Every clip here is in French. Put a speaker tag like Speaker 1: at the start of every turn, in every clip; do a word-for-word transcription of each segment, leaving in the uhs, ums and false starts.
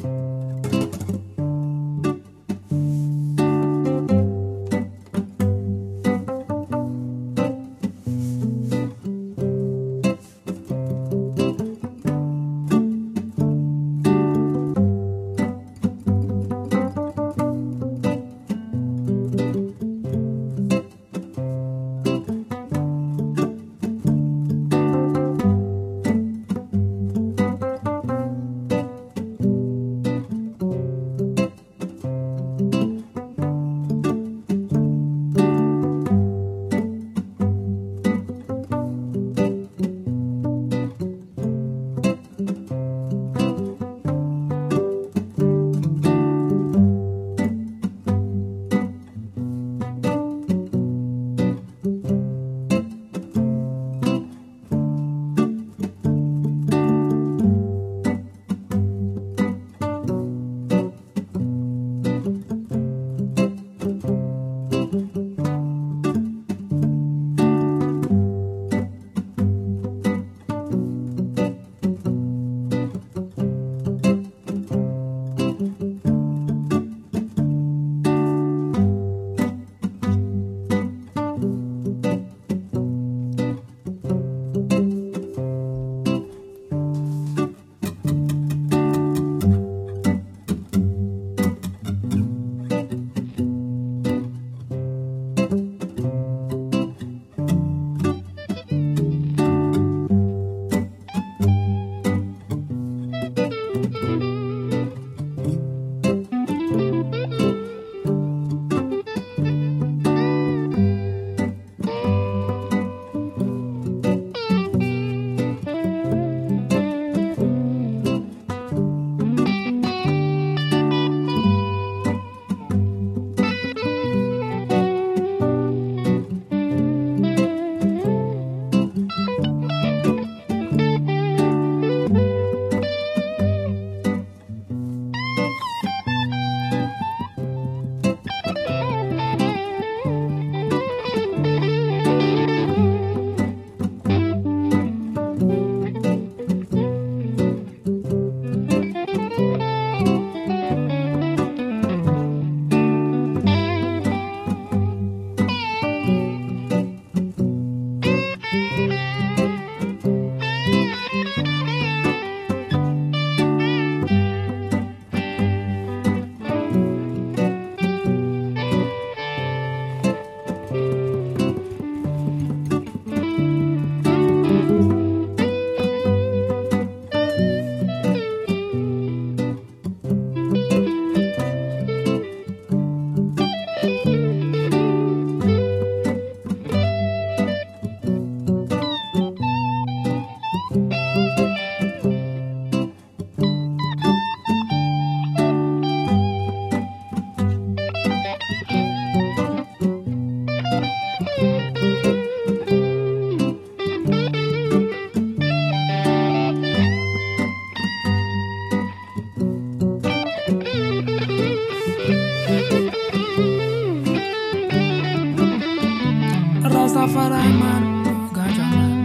Speaker 1: Rastafari man, ganja man.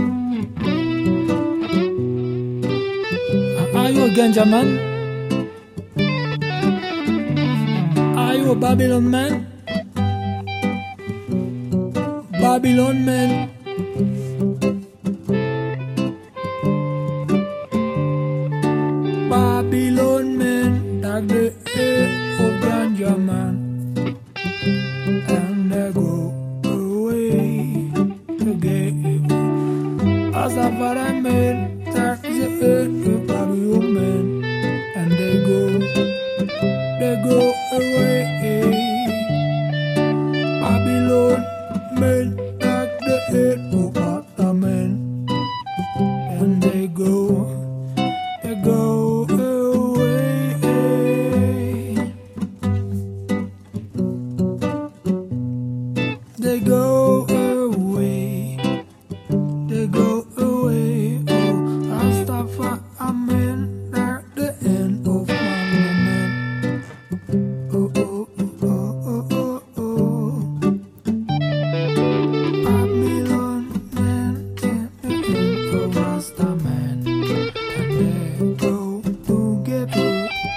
Speaker 1: Are you a ganja man? Are you a Babylon man? Babylon man. Babylon man, like the air of ganja man. And they go Rastafari man, that's the earth of Babylon man, and they go, they go away. Babylon man, that's the earth of Babylon, and they go, they go away. They go away. They go away, oh Rastafari man, at the end of my man. Oh, oh.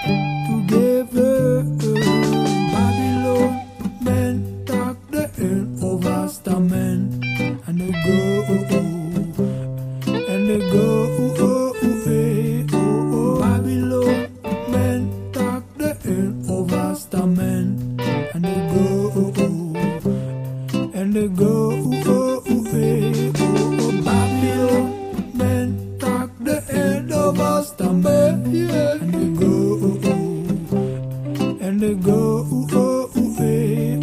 Speaker 1: together. Babylon men talk the end of us the men, and they go and they go oh, oh, eh, oh, oh. Babylon men talk the end of us the men, and they go and they go oh, oh, eh, oh, oh. Babylon men talk the end of us the men, yeah, and they go and they go oh, oh, eh.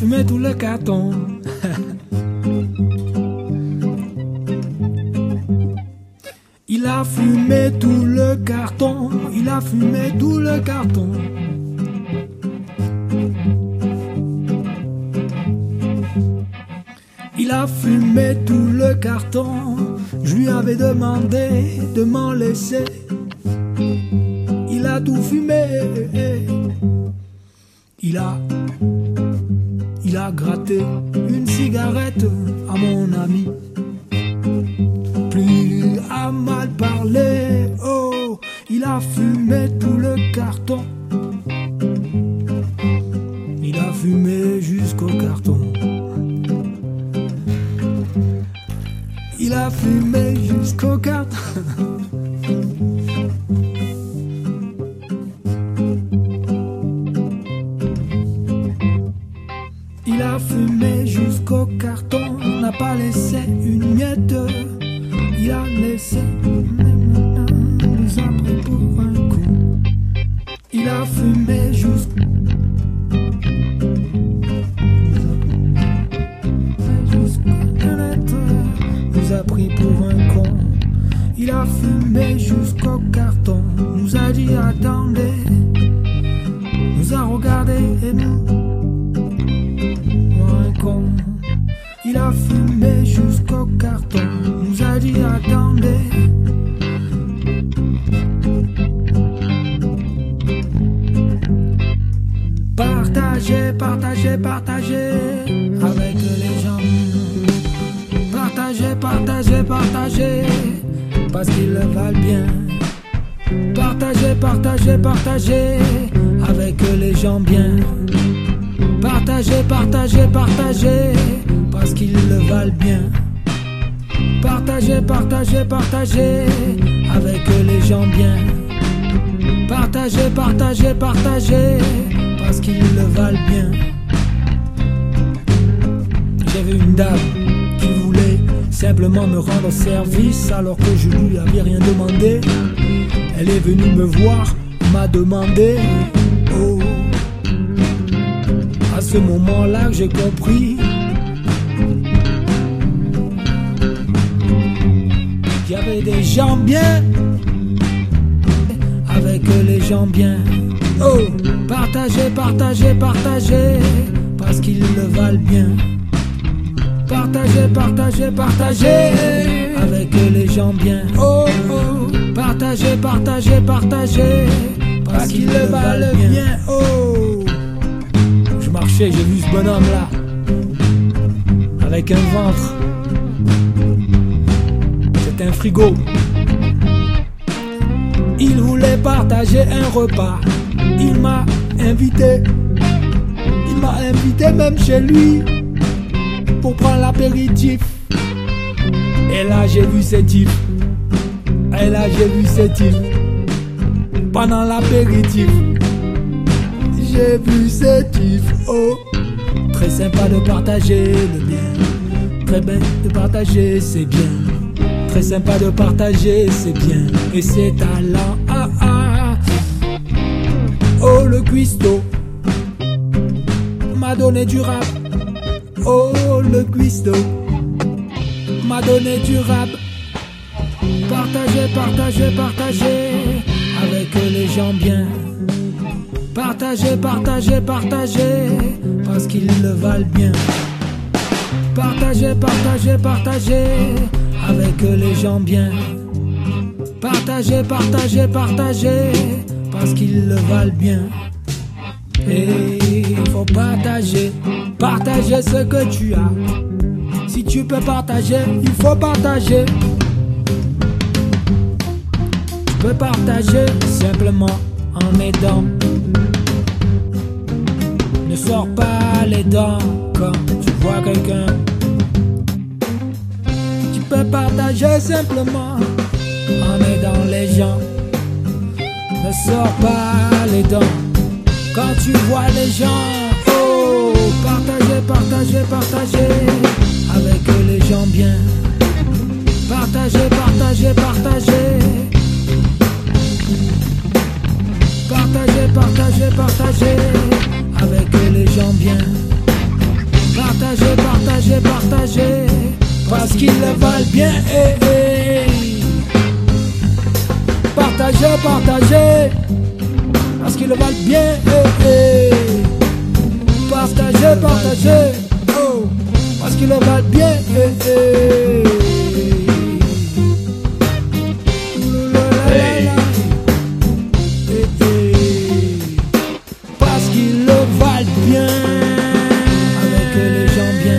Speaker 1: fumé tout le carton. Il a fumé tout le carton. Il a fumé tout le carton. Il a fumé tout le carton. Je lui avais demandé de m'en laisser. Il a tout fumé. Il a, il a gratté une cigarette à mon ami. Plus à mal parler, oh, il a fumé tout le carton. Il a fumé jusqu'au carton. Il a fumé jusqu'au carton. Il a fumé jusqu'au carton, n'a pas laissé une miette. Il a laissé, nous a pris pour un coup. Il a fumé jusqu'au nous a pris pour un con. Il a fumé jusqu'au carton, nous a dit attendez, nous a regardé et nous pour un con. Il a fumé jusqu'au carton, nous a dit attendez. Partagez, partagez, partagez avec les gens. Partagez, partagez, partagez, parce qu'ils le valent bien. Partagez, partagez, partagez, avec les gens bien. Partagez, partagez, partagez, parce qu'ils le valent bien. Partagez, partagez, partagez, avec les gens bien. Partagez, partagez, partagez, parce qu'ils le valent bien. J'ai vu une dame qui voulait simplement me rendre service alors que je lui avais rien demandé. Elle est venue me voir, m'a demandé, oh. À ce moment-là j'ai compris qu'il y avait des gens bien avec les gens bien. Oh, partagez, partagez, partagez, parce qu'ils le valent bien. Partagez, partagez, partagez, avec les gens bien. Oh, oh, partagez, partagez, partagez, parce qu'ils le valent bien. bien. Oh, je marchais, j'ai vu ce bonhomme là, avec un ventre. C'est un frigo. Il voulait partager un repas. Il m'a invité. Il m'a invité même chez lui pour prendre l'apéritif. Et là j'ai vu ces types. Et là j'ai vu ces types. Pendant l'apéritif, j'ai vu ces types. Oh, très sympa de partager le bien. Très bien de partager, c'est bien. Très sympa de partager, c'est bien. Et c'est talent, ah ah. Oh, le cuistot m'a donné du rap. Oh, le cuistot m'a donné du rap. Partagez, partagez, partagez, avec les gens bien. Partagez, partagez, partagez, parce qu'ils le valent bien. Partagez, partagez, partagez, avec les gens bien. Partagez, partagez, partagez, parce qu'ils le valent bien. Et il faut partager, partager ce que tu as. Si tu peux partager, il faut partager. Tu peux partager simplement en aidant. Ne sors pas les dents quand tu vois quelqu'un. Tu peux partager simplement en aidant les gens. Ne sors pas les dents quand tu vois les gens. Oh, partagez, partagez, partagez, avec les gens bien. Partagez, partagez, partagez. Partagez, partagez, partagez, avec les gens bien. qu'ils le valent bien. Eh, eh. Partagez, partagez, parce qu'ils le valent bien. Eh, eh. Partagez, partagez, oh, parce qu'ils le valent bien. Eh, eh.
Speaker 2: Hey.
Speaker 1: Eh, eh. Parce qu'ils le valent bien. Avec les gens bien.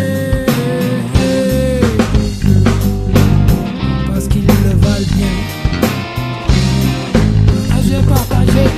Speaker 1: Parce qu'ils le valent bien. Partagez, partagez.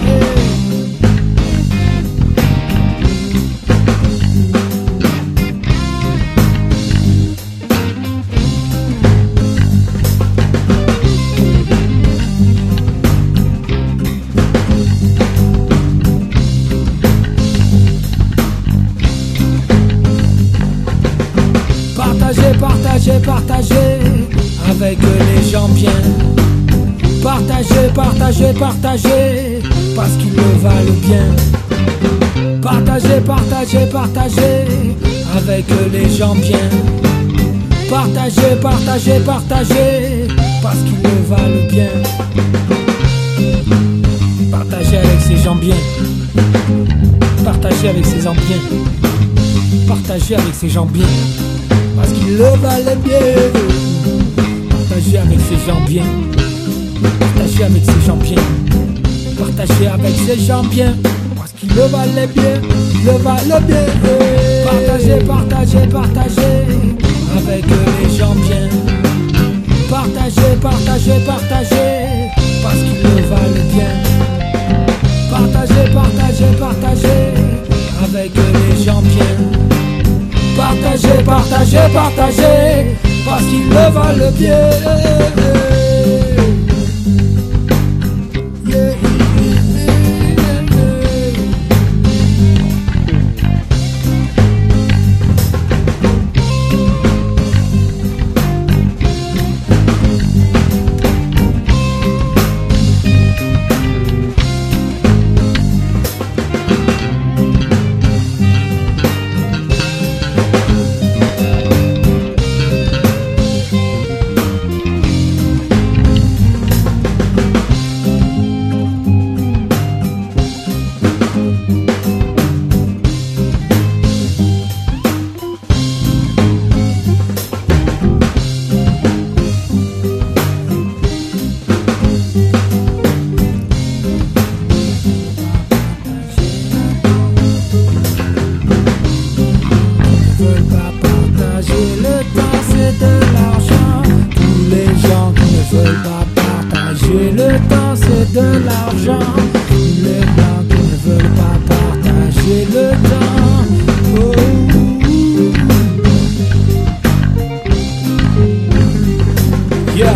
Speaker 1: Partagez, partagez, partagez avec les gens bien. Partagez, partagez, partagez parce qu'ils le valent bien. Partagez, partagez, partagez avec les gens bien. Partagez, partagez, partagez parce qu'ils le valent bien. Partagez avec ces gens bien. Partagez avec ces gens bien. Partagez avec ces gens bien. Parce qu'ils le valent bien. Partagez avec ces gens bien. Partagez avec ces gens bien. Partagez avec ces gens bien. Parce qu'ils le valent bien. Ils le valent bien. Partagez, partagez, partagez avec les gens bien. Partagez, partagez, partagez parce qu'ils le valent bien. Partagez, partagez, partagez avec les gens bien. Partagez, partagez, partagez parce qu'ils le valent bien. Yeah, le temps c'est de l'argent. Les blancs qui ne veulent pas partager le temps. Oh. Yeah.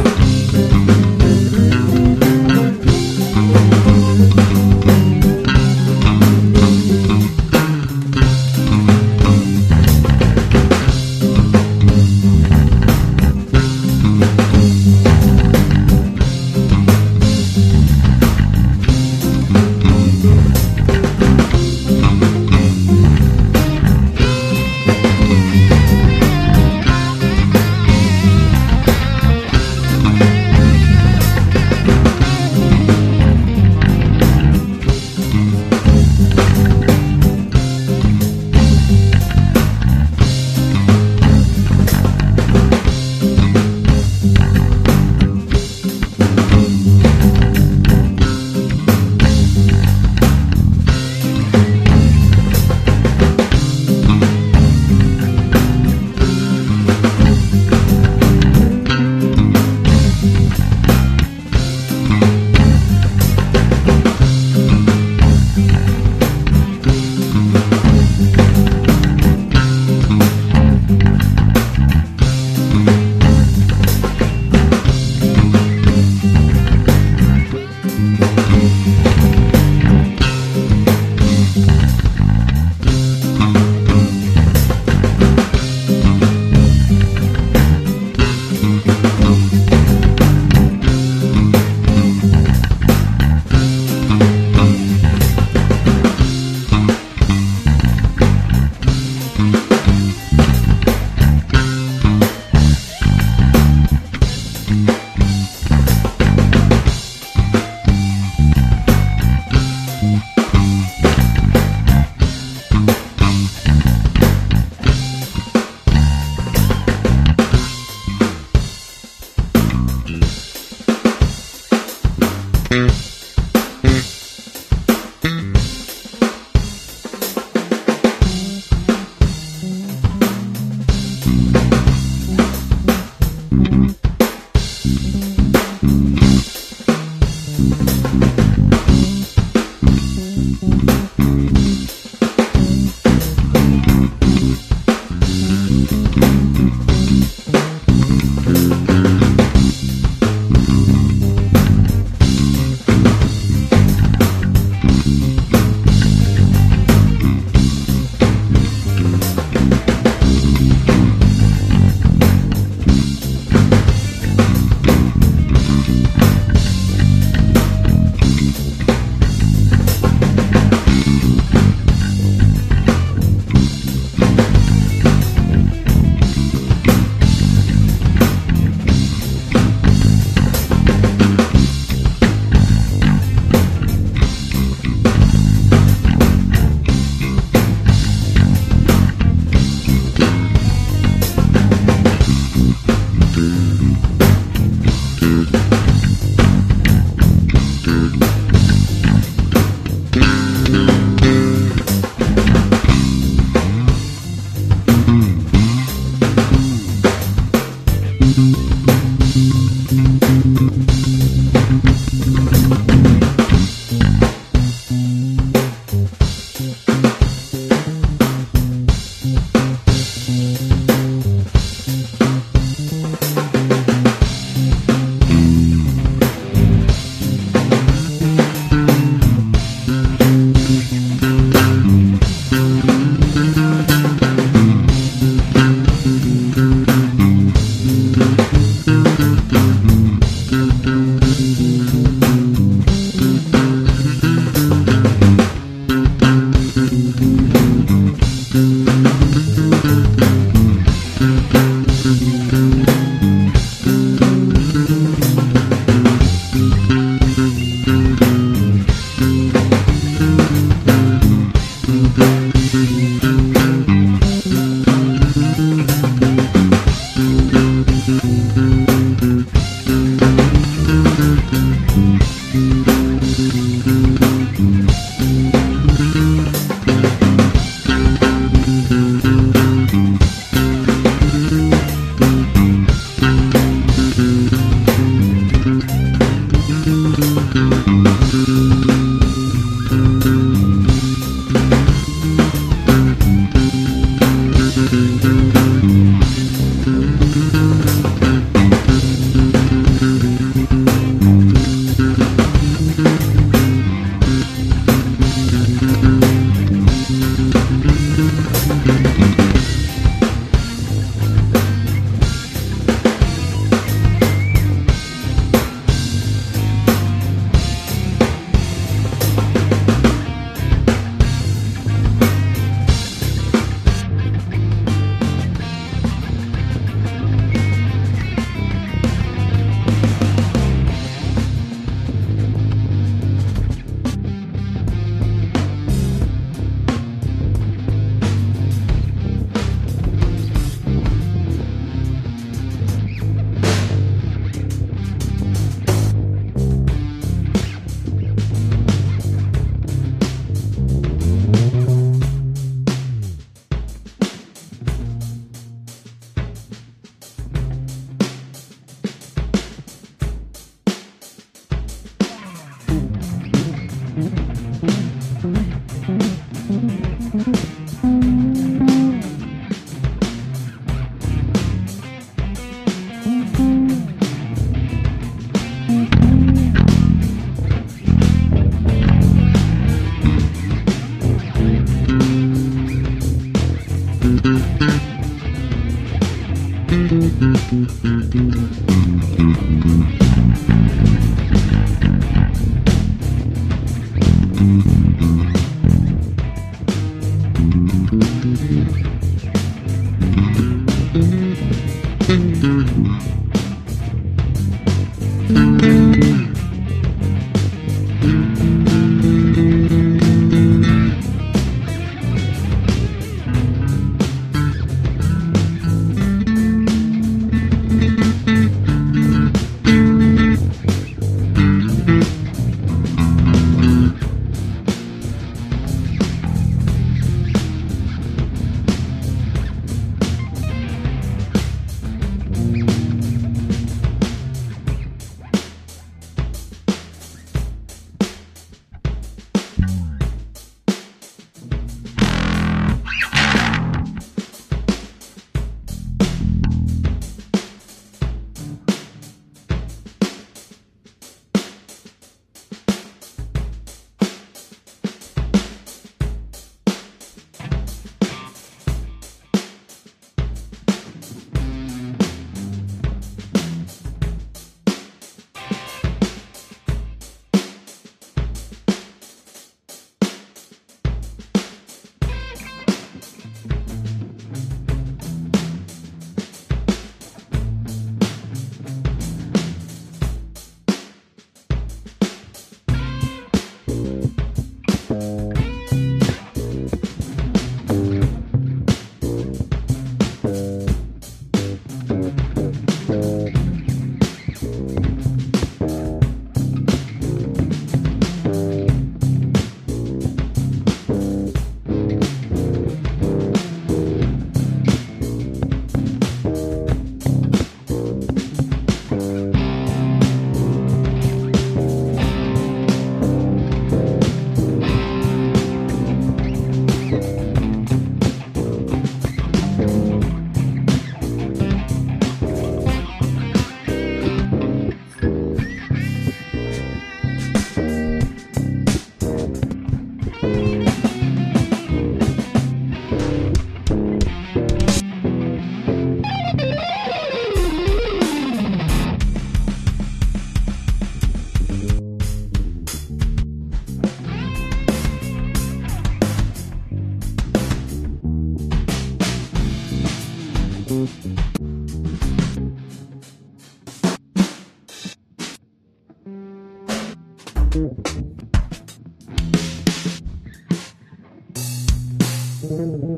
Speaker 1: Thank you.